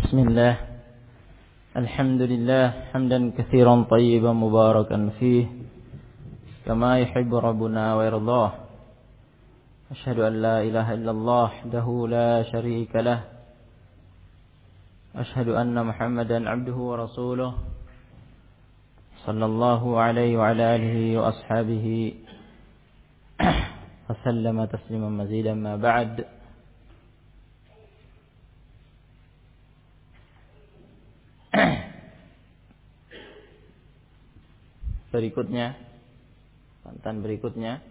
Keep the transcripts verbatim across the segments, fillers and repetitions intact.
بسم الله الحمد لله حمدا كثيرا طيبا مباركا فيه كما يحب ربنا ويرضاه أشهد أن لا إله إلا الله وحده لا شريك له أشهد أن محمدا عبده ورسوله صلى الله عليه وعلى آله وأصحابه وسلم تسليما مزيدا ما بعد. Berikutnya, pantan berikutnya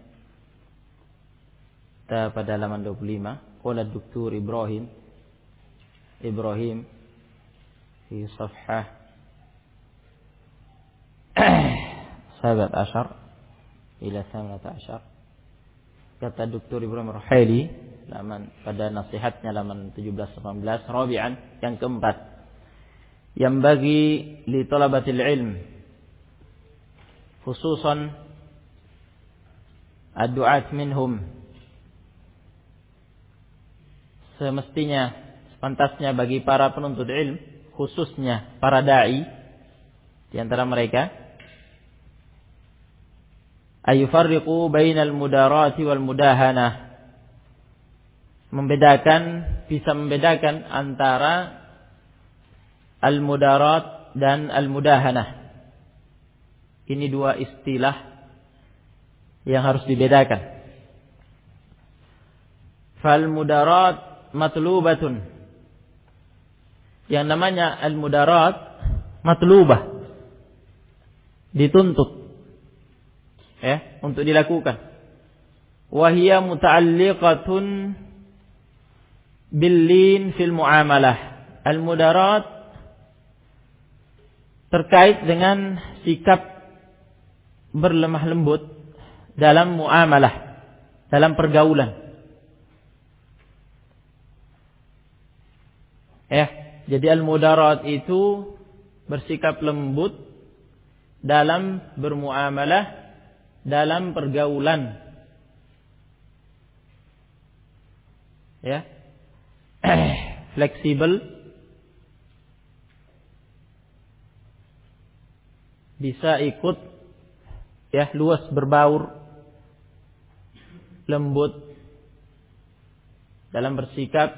kita pada halaman dua puluh lima. Qala Doktor Ibrahim Ibrahim di safhah sabat ashar ila samanat ashar. Kata Doktor Ibrahim Ruhaili halaman pada nasihatnya halaman tujuh belas delapan belas, rabi'an, yang keempat, yang bagi li talabatil ilm khususan ad-du'at minhum, semestinya sepantasnya bagi para penuntut ilm, khususnya para dai di antara mereka, ayufarriqu bainal mudarati wal mudahanah, membedakan, bisa membedakan antara al-mudarat dan al-mudahanah. Ini dua istilah yang harus dibedakan. Fal mudarat matlubatun, yang namanya al mudarat matlubah, dituntut ya untuk dilakukan. Wa hiya muta'alliqatun bil lin fil muamalah. Al mudarat terkait dengan sikap berlemah lembut dalam muamalah, dalam pergaulan. Ya, jadi al-mudarat itu bersikap lembut dalam bermuamalah, dalam pergaulan. Ya. Fleksibel, bisa ikut, ya, luas berbaur, lembut dalam bersikap,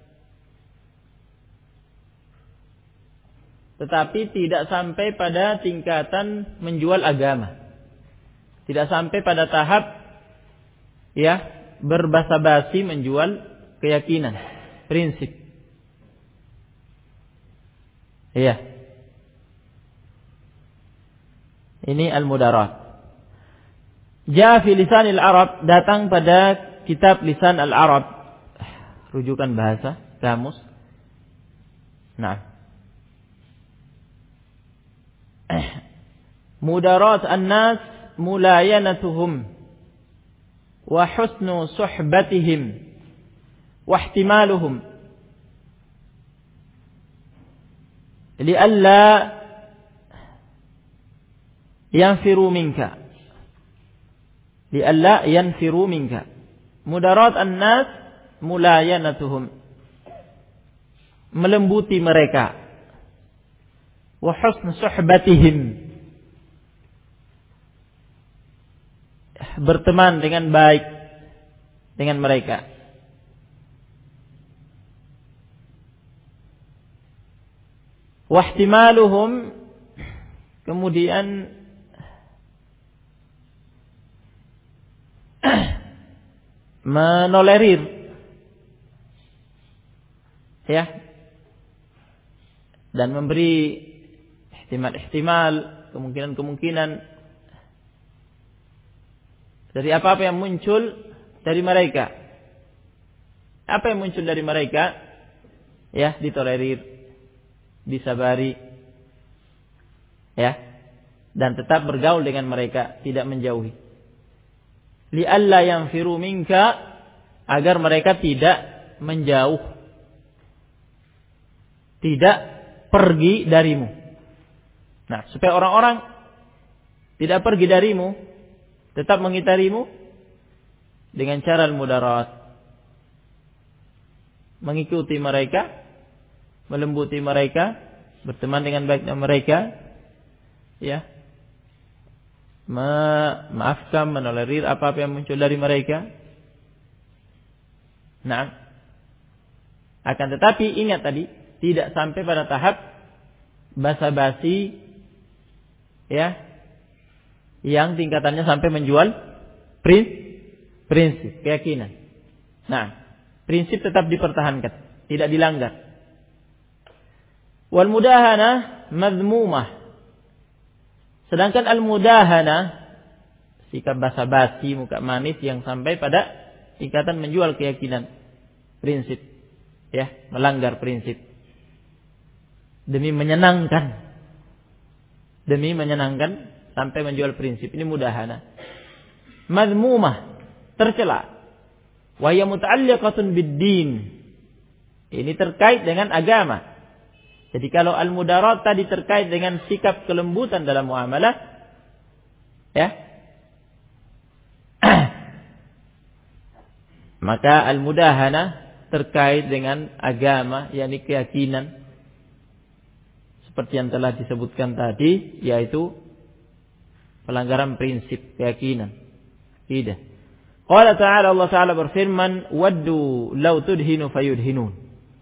tetapi tidak sampai pada tingkatan menjual agama, tidak sampai pada tahap ya berbasa-basi menjual keyakinan, prinsip. Iya, ini al-mudarat. Ja fi lisanil Arab, datang pada kitab lisan al-Arab, rujukan bahasa, kamus. Nah, mudarat an-nas mulayanatuhum wa husnu suhbatihim wa ihtimaluhum li'alla yanfiru minka li'alla yanfiru minka. Mudarat an-nas mulayanatuhum, melembuti mereka, wa husn suhbatihim, berteman dengan baik dengan mereka, wa ihtimaluhum, kemudian menolerir, ya, dan memberi ihtimal-ihtimal, kemungkinan-kemungkinan dari apa-apa yang muncul dari mereka. Apa yang muncul dari mereka, ya, ditolerir, disabari, ya, dan tetap bergaul dengan mereka, tidak menjauhi. Li'alla yanfiru minka, agar mereka tidak menjauh, tidak pergi darimu. Nah, supaya orang-orang tidak pergi darimu, tetap mengitarimu dengan cara al-mudarat, mengikuti mereka, melembuti mereka, berteman dengan baik dengan mereka, ya, memaafkan, menolerir apa-apa yang muncul dari mereka. Nah, akan tetapi ingat tadi, tidak sampai pada tahap basa-basi, ya, yang tingkatannya sampai menjual prinsip, keyakinan. Nah, prinsip tetap dipertahankan, tidak dilanggar. Wal mudahana madmumah. Sedangkan al mudahana, sikap basa-basi, muka manis yang sampai pada tingkatan menjual keyakinan, prinsip, ya, melanggar prinsip demi menyenangkan, demi menyenangkan sampai menjual prinsip, ini mudahana. Madmumah, tercela. Wa hiya muta'alliqatun bid-din. Ini terkait dengan agama. Jadi kalau al-mudarat tadi terkait dengan sikap kelembutan dalam muamalah, ya, maka al-mudahana terkait dengan agama, yakni keyakinan, seperti yang telah disebutkan tadi, yaitu pelanggaran prinsip keyakinan, akidah. Qala ta'ala, Allah Ta'ala berfirman, waddu law tudhinu fayudhinun.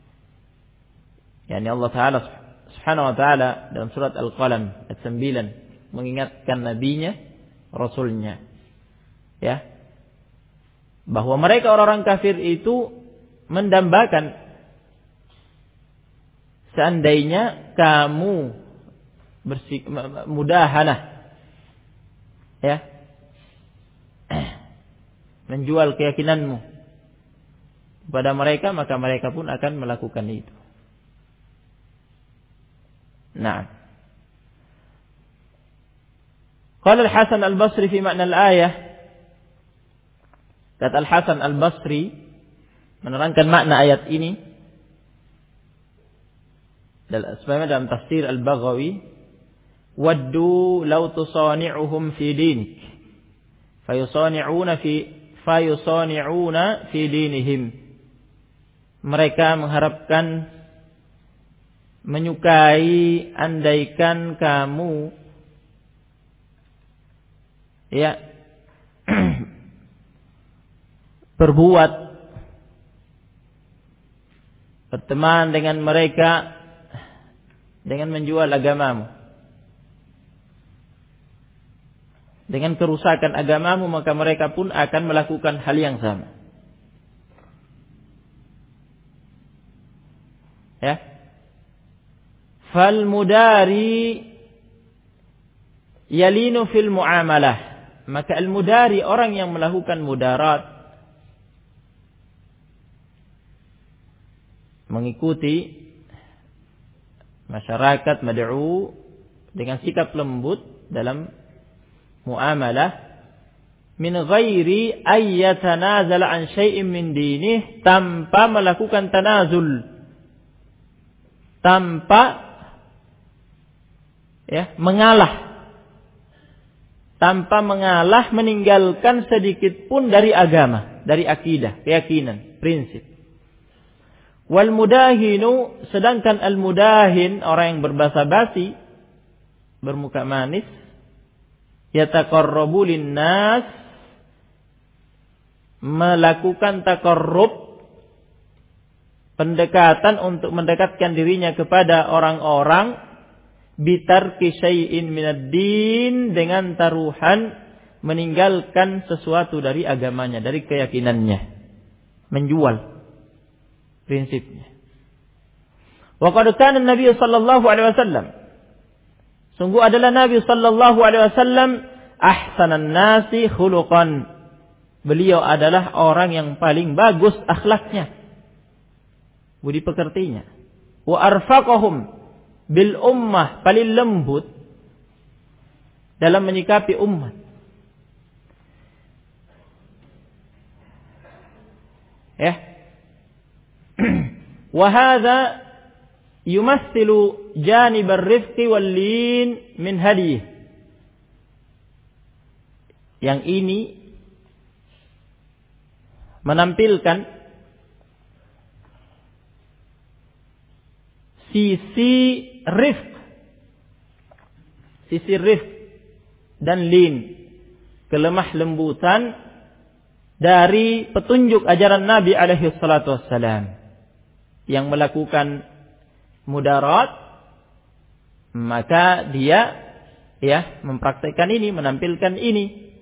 Yani Allah Ta'ala subhanahu wa ta'ala dalam surat Al-Qalam ayat sembilan mengingatkan nabinya, rasulnya, ya, bahwa mereka orang-orang kafir itu mendambakan seandainya kamu bersik mudahana, ya, menjual keyakinanmu kepada mereka, maka mereka pun akan melakukan itu. Nah, qala Al-Hasan Al-Basri fi makna al-ayah, kata Al-Hasan Al-Basri menerangkan makna ayat ini sebagaimana dalam tafsir Al-Baghawi, waddu law tusani'uhum fi dinik fayusani'una fi fayusani'una fi dinihim. Mereka mengharapkan, menyukai andaikan kamu, ya, berbuat, berteman dengan mereka dengan menjual agamamu, dengan kerusakan agamamu, maka mereka pun akan melakukan hal yang sama. Ya. Fal mudari yalinu fil muamalah. Maka al mudari, orang yang melakukan mudarat, mengikuti masyarakat mad'u dengan sikap lembut dalam muamalah, min ghairi ayyatanazala an syai'in min dinih, tanpa melakukan tanazul, tanpa, ya, mengalah, tanpa mengalah meninggalkan sedikit pun dari agama, dari akidah, keyakinan, prinsip. Wal mudahinu, sedangkan al mudahin, orang yang berbasa-basi, bermuka manis, yataqarrabu linnas, melakukan taqarrub, pendekatan untuk mendekatkan dirinya kepada orang-orang, bitarki syai'in minad din, dengan taruhan meninggalkan sesuatu dari agamanya, dari keyakinannya, menjual prinsipnya. Wa qad kana Nabi sallallahu alaihi wasallam, sungguh adalah Nabi sallallahu alaihi wasallam ahsanan nasi khuluqan, beliau adalah orang yang paling bagus akhlaknya, budi pekertinya. Wa arfaqahum bil ummah, paling lembut dalam menyikapi umat. Ya. Wa hadza yumathilu janib ar-rifqi wal lin min hadiyih. Yang ini menampilkan sisi rifq, sisi rifq dan lin, kelemah lembutan dari petunjuk ajaran Nabi alaihi salatu wassalam. Yang melakukan mudarat, maka dia ya mempraktikkan ini, menampilkan ini.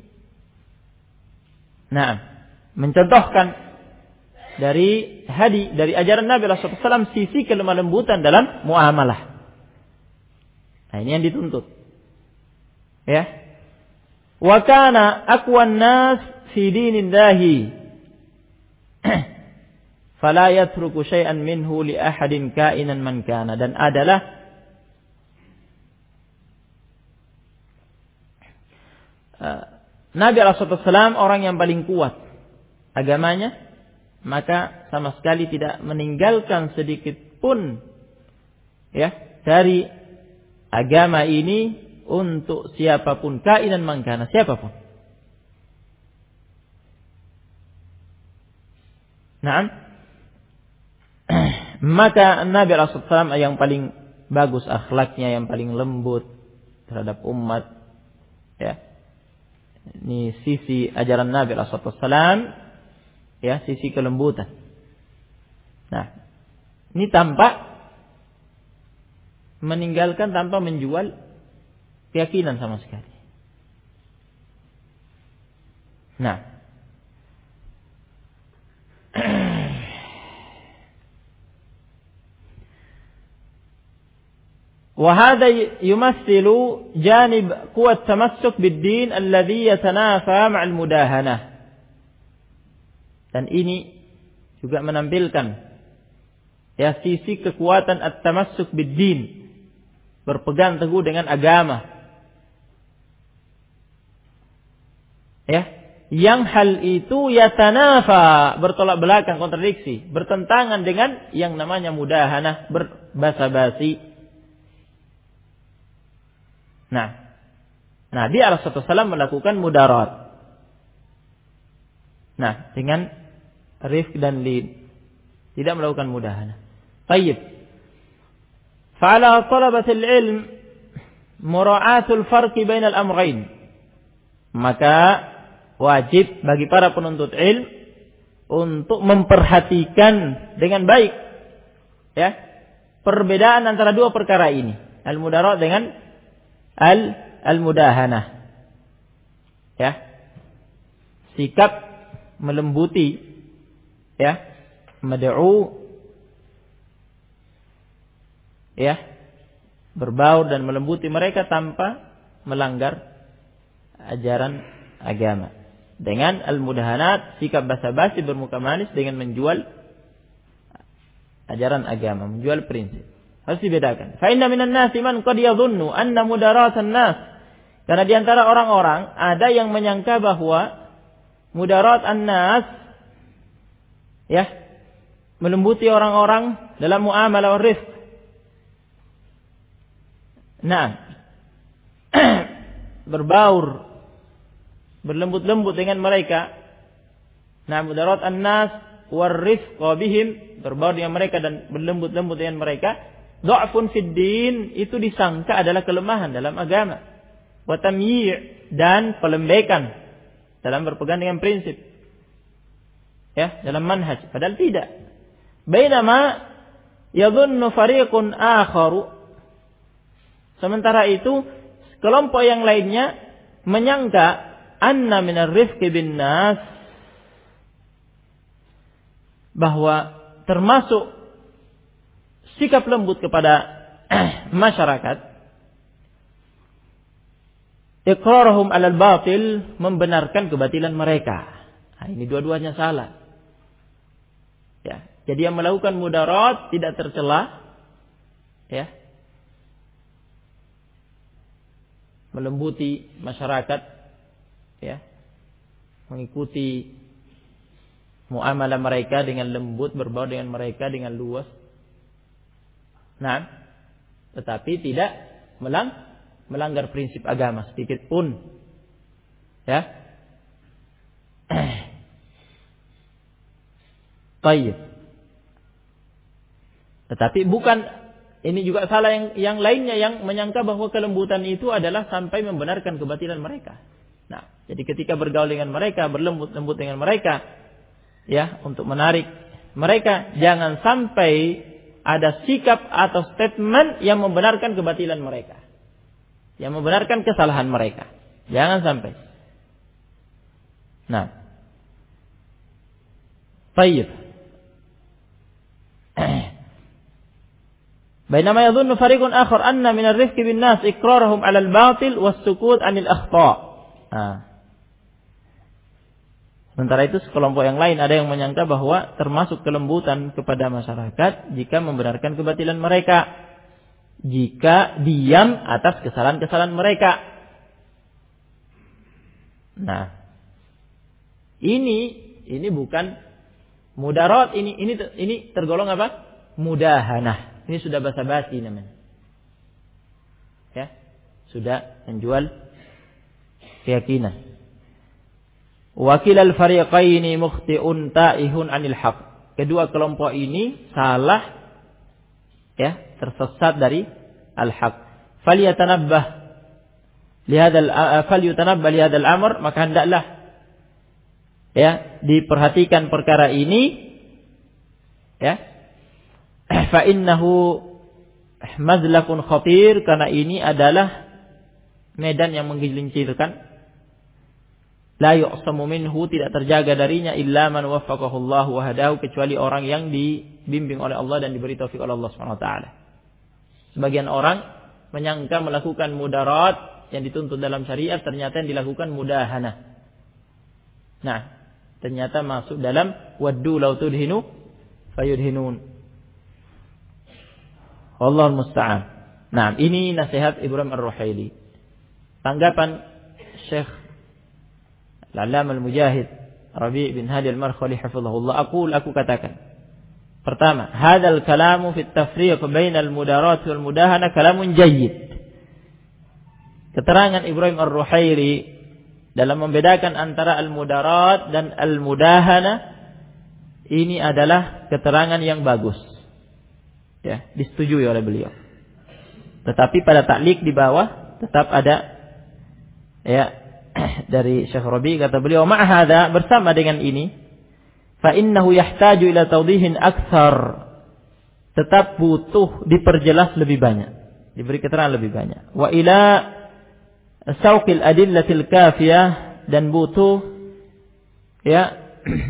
Nah, mencontohkan dari hadi, dari ajaran Nabi sallallahu alaihi wasallam sisi kelemah lembutan dalam muamalah. Nah, ini yang dituntut. Ya. Wa kana aqwan nas fi dinillahi fala yatruku syai'an minhu li ahadin kainan man kana, dan adalah uh, Nabi alaihi wasallam orang yang paling kuat agamanya, maka sama sekali tidak meninggalkan sedikit pun ya dari agama ini untuk siapapun, kainan man kana, siapapun. Naam. Maka Nabi alaihi wasallam yang paling bagus akhlaknya, yang paling lembut terhadap umat, ya. Ini sisi ajaran Nabi alaihi wasallam, ya, sisi kelembutan. Nah, ini tanpa meninggalkan, tanpa menjual keyakinan sama sekali. Nah, وهذا يمثل جانب قوة التمسك بالدين الذي يتنافى مع المداهنة. Dan ini juga menampilkan ya sisi kekuatan at-tamassuk bid-din, berpegang teguh dengan agama. Ya, yang hal itu yatanafa, bertolak belakang, kontradiksi, bertentangan dengan yang namanya mudahanah, berbasa-basi. Nah, Nabi alaihi wasallam melakukan mudarat. Nah, dengan rifq dan lin, tidak melakukan mudahana. Baik. Fa'ala talabatil ilm mura'atul farqi bainal amrayn. Maka wajib bagi para penuntut ilm untuk memperhatikan dengan baik ya perbedaan antara dua perkara ini, al-mudarat dengan al al-mudahanah. Ya. Sikap melembuti, ya, mad'u, ya, berbaur dan melembuti mereka tanpa melanggar ajaran agama. Dengan al-mudahanat, sikap basa-basi, bermuka manis dengan menjual ajaran agama, menjual prinsip. Harus dibedakan. Fa inna minan nasi man qad yadhunnu anna mudaratan nas. Karena di antara orang-orang ada yang menyangka bahwa mudarat an-nas, ya, melembuti orang-orang dalam muamalah rifq. Nah, berbaur, berlembut-lembut dengan mereka. Nah, mudarat an-nas war-rifq bihim, berbaur dengan mereka dan berlembut-lembut dengan mereka. Dha'fun fid din, itu disangka adalah kelemahan dalam agama. Wa tamyi' dan pelembekan dalam berpegang dengan prinsip. Ya, dalam manhaj, padahal tidak. Bainama yadhunnu fariqun akharu, sementara itu kelompok yang lainnya menyangka anna minar rifqi bin nas, bahwa termasuk sikap lembut kepada masyarakat, iqraruhum 'alal batil, membenarkan kebatilan mereka. Nah, ini dua-duanya salah. Ya, jadi yang melakukan mudarat tidak tercela, ya, melembuti masyarakat, ya, mengikuti muamalah mereka dengan lembut, berbaur dengan mereka dengan luas. Nah, tetapi tidak melang, melanggar prinsip agama sedikit pun. Ya. Baik. Tetapi bukan ini juga salah yang, yang lainnya yang menyangka bahwa kelembutan itu adalah sampai membenarkan kebatilan mereka. Nah, jadi ketika bergaul dengan mereka, berlembut-lembut dengan mereka, ya, untuk menarik mereka, jangan sampai ada sikap atau statement yang membenarkan kebatilan mereka, yang membenarkan kesalahan mereka. Jangan sampai. Nah, baik. Bainama yadhunnu fariqun akhar anna min ar-rifq bin nas iqrarahum 'ala al-batil was-sukut 'anil akhta'. Nah. Sementara itu sekelompok yang lain ada yang menyangka bahwa termasuk kelembutan kepada masyarakat jika membenarkan kebatilan mereka, jika diam atas kesalahan-kesalahan mereka. Nah, ini ini bukan mudarat, ini ini ini tergolong apa? Mudahanah. Ini sudah basa-basi namanya. Ya, sudah menjual keyakinan. Wakil al-fariqaini mukhti'un ta'ihun 'anil haq. Kedua kelompok ini salah, ya, tersesat dari al-haq. Falyatanabbah lihadzal falyatanabbah lihadzal amr, maka hendaklah, ya, diperhatikan perkara ini, ya. Fa innahu mazlakun khatir, karena ini adalah medan yang menggelincirkan. La yu'samu minhu, tidak terjaga darinya illa man waffaqahu Allah wa hadahu, kecuali orang yang dibimbing oleh Allah dan diberi taufik oleh Allah Subhanahu wa taala. Sebagian orang menyangka melakukan mudarat yang dituntut dalam syariat, ternyata yang dilakukan mudahana. Nah, ternyata masuk dalam waddu law tudhinu fayudhinun. Wallahu musta'an. Nah, ini nasihat Ibrahim Ar-Ruhaili. Tanggapan Syekh Al-Allamah Al-Mujahid Rabi' bin Hadi Al-Markhali hafizahullah, aku aku katakan. Pertama, hadzal kalamu fi at-tafriq bainal mudarat wal mudahana kalamun jayyid. Keterangan Ibrahim Ar-Ruhaili dalam membedakan antara al-mudarat dan al-mudahana ini adalah keterangan yang bagus. Ya, disetujui oleh beliau. Tetapi pada ta'liq di bawah tetap ada, ya, dari Syekh Rabi, kata beliau, ma'hadha, bersama dengan ini, fa innahu yahtaju ila tawdihin aktsar, tetap butuh diperjelas lebih banyak, diberi keterangan lebih banyak. Wa ila sauqil adillatil kafiyah, dan butuh, ya,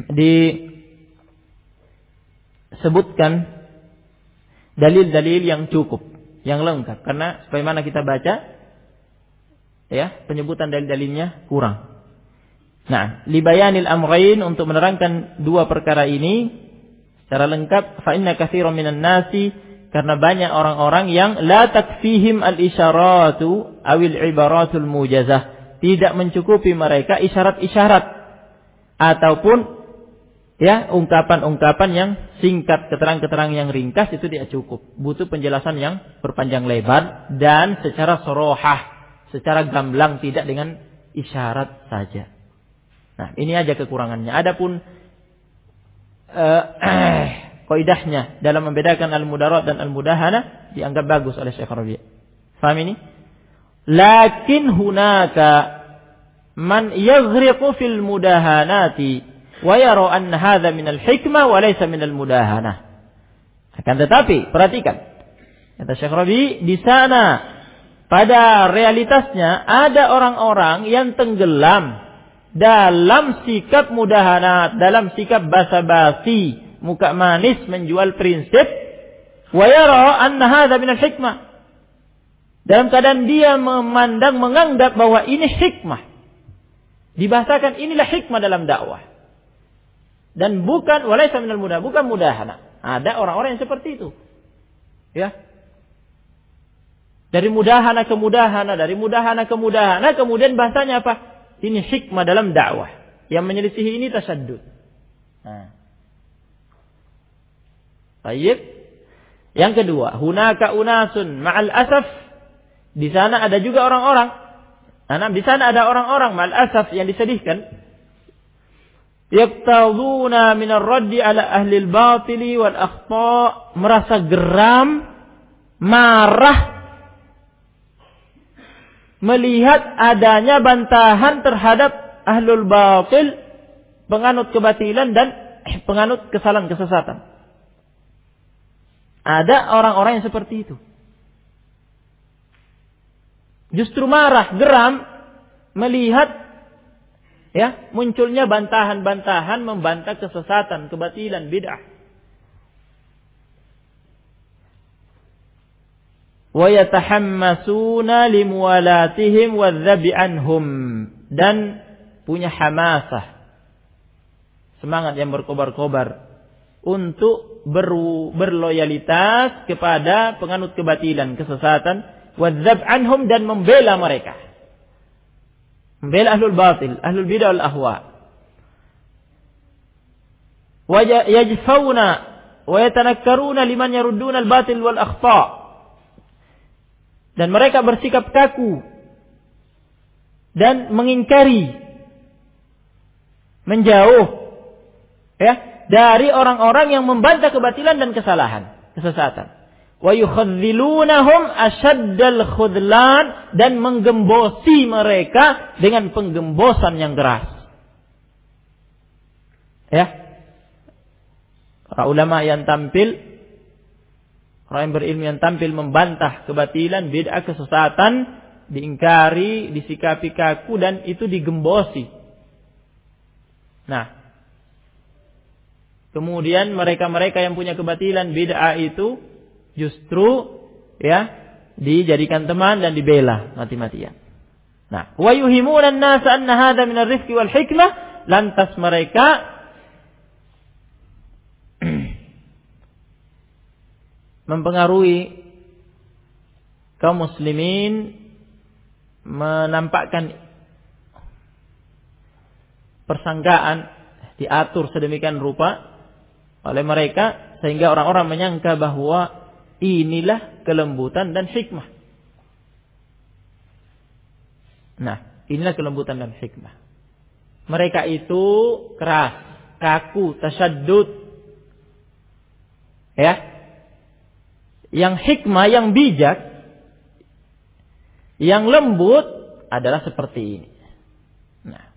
disebutkan dalil-dalil yang cukup, yang lengkap. Karena sebagaimana kita baca, ya, penyebutan dalil-dalilnya kurang. Nah, libayanil amrayn, untuk menerangkan dua perkara ini secara lengkap, fa inna katsiran minan nasi, karena banyak orang-orang yang la takfihim al-isyaratu awil ibaratul mujazah, tidak mencukupi mereka isyarat-isyarat ataupun, ya, ungkapan-ungkapan yang singkat, keterangan-keterangan yang ringkas, itu tidak cukup. Butuh penjelasan yang berpanjang lebar dan secara sorohah, secara gamblang, tidak dengan isyarat saja. Nah, ini aja kekurangannya. Adapun uh, kaidahnya dalam membedakan al-mudarat dan al-mudahana dianggap bagus oleh Syekh Rabi'. Paham ini? Lakin hunaka man yaghriqu fil mudahanati wa yara anna hadha min al-hikmah wa laysa min al-mudahanah. Akan tetapi, perhatikan, kata Syekh Rabi', di sana pada realitasnya ada orang-orang yang tenggelam dalam sikap mudahanat, dalam sikap basa-basi, muka manis, menjual prinsip, wa yara anna hadha min al-hikmah, dalam keadaan dia memandang, menganggap bahwa ini hikmah, dibahasakan inilah hikmah dalam dakwah. Dan bukan walaysa minal mudah, bukan mudahana. Ada orang-orang yang seperti itu. Ya. Dari mudahana ke mudahana, dari mudahana ke mudahana, kemudian bahasanya apa? Ini hikmah dalam dakwah. Yang menyelisihi ini tasaddud. Nah. Baik. Yang kedua, hunaka unasun ma'al asaf. Di sana ada juga orang-orang. Nah, di sana ada orang-orang ma'al asaf, yang disedihkan. Yaqtaduna min ar-raddi ala ahli al-batili wal akhta', merasa geram marah melihat adanya bantahan terhadap ahlul batil, penganut kebatilan dan penganut kesalahan kesesatan. Ada orang-orang yang seperti itu. Justru marah, geram melihat ya munculnya bantahan-bantahan membantah kesesatan, kebatilan, bid'ah. Wa yatahammasuna limuwalatihim wadzabi anhum, dan punya hamasah, semangat yang berkobar-kobar untuk ber, berloyalitas kepada penganut kebatilan, kesesatan, wadzab anhum, dan membela mereka, membela ahlul batil, ahlul bid'ah wal ahwa. Wa yajfawna wa yatanakkaruna liman yarudduna al batil wal akhta', dan mereka bersikap kaku dan mengingkari, menjauh ya dari orang-orang yang membantah kebatilan dan kesalahan, kesesatan. Wa yukhadzilunahum asyaddal khudlan, dan menggembosi mereka dengan penggembosan yang keras. Ya. Para ulama yang tampil, orang yang berilmu yang tampil membantah kebatilan, bid'ah, kesesatan, diingkari, disikapi kaku, dan itu digembosi. Nah, kemudian mereka-mereka yang punya kebatilan, bid'ah itu justru ya dijadikan teman dan dibela mati-matian. Nah, wa yuhimuna an-nas anna hadha min ar-rifqi wal hikmah, lantas mereka mempengaruhi kaum muslimin, menampakkan persangkaan, diatur sedemikian rupa oleh mereka sehingga orang-orang menyangka bahwa inilah kelembutan dan hikmah. Nah, inilah kelembutan dan hikmah. Mereka itu keras, kaku, tasyaddud. Ya. Yang hikmah, yang bijak, yang lembut adalah seperti ini. Nah,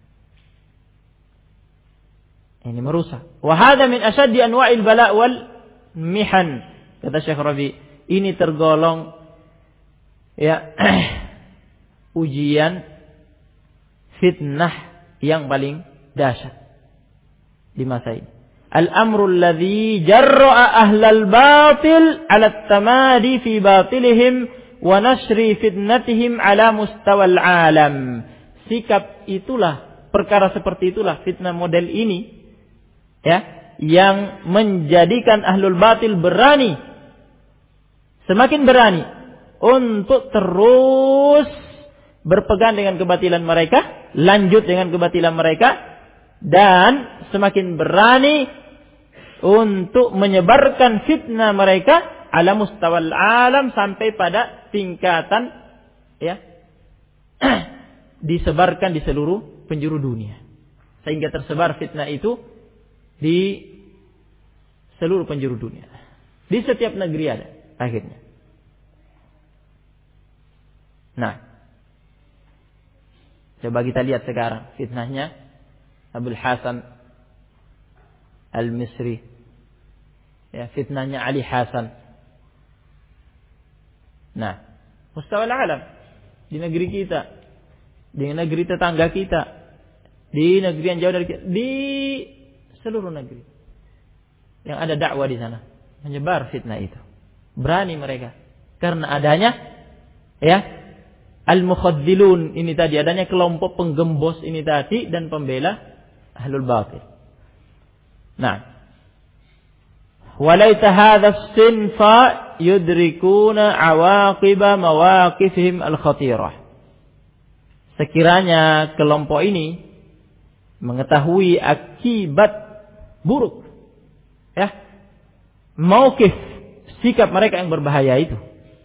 ini merusak. Wa hadza min ashaddi anwa'il bala' wal mihan. Kata Syekh Rabi, ini tergolong ya ujian, fitnah yang paling dahsyat di masa ini. Al-amru alladhi jarra'a ahlal batil 'ala at-tamadi fi batilihim wa nashri fitnatihim 'ala mustawal 'alam. Sikap itulah, perkara seperti itulah, fitnah model ini ya, yang menjadikan ahlul batil berani, semakin berani untuk terus berpegang dengan kebatilan mereka, lanjut dengan kebatilan mereka, dan semakin berani untuk menyebarkan fitnah mereka ala mustawal alam, sampai pada tingkatan ya disebarkan di seluruh penjuru dunia, sehingga tersebar fitnah itu di seluruh penjuru dunia, di setiap negeri ada akhirnya. Nah, coba kita lihat sekarang fitnahnya Abul Hasan Al-Misri, ya, fitnahnya Ali Hasan. Nah, mustawal alam, di negeri kita, di negeri tetangga kita, di negeri yang jauh dari kita, di seluruh negeri yang ada dakwah di sana, menyebar fitnah itu. Berani mereka karena adanya ya al-mukhadzilun ini tadi, adanya kelompok penggembos ini tadi dan pembela ahlul batil. Nah, walaita hadha as-sinfa yudrikuna awaqiba mawaqifihim al-khatirah. Sekiranya kelompok ini mengetahui akibat buruk ya mauqif, sikap mereka yang berbahaya itu,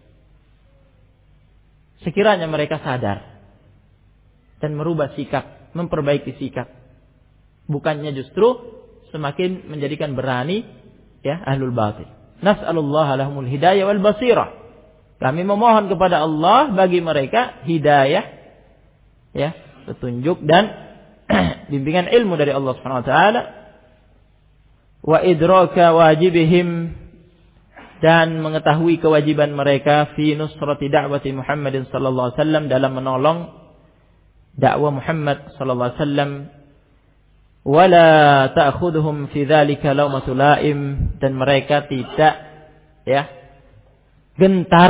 sekiranya mereka sadar dan merubah sikap, memperbaiki sikap, bukannya justru semakin menjadikan berani ya ahlul batil. Nas'alullah lahumul hidayah wal basirah. Kami memohon kepada Allah bagi mereka hidayah, ya, petunjuk dan bimbingan ilmu dari Allah Subhanahu wa taala, wa idraka wajibihim, dan mengetahui kewajiban mereka fi nusrati da'wati Muhammadin sallallahu alaihi wasallam, dalam menolong dakwah Muhammad sallallahu alaihi wasallam, wala ta'khudhuhum fi dzalika lawmatul laim, dan mereka tidak, ya, gentar,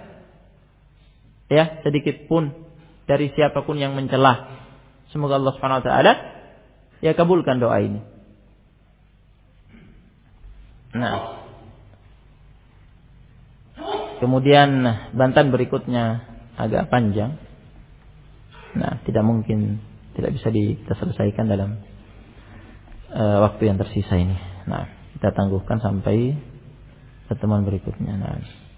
ya, sedikit pun dari siapapun yang mencela. Semoga Allah Subhanahu wa taala ya kabulkan doa ini. Nah, kemudian bantahan berikutnya agak panjang. Nah, tidak mungkin, tidak bisa kita selesaikan dalam uh, waktu yang tersisa ini. Nah, kita tangguhkan sampai pertemuan berikutnya. Nah.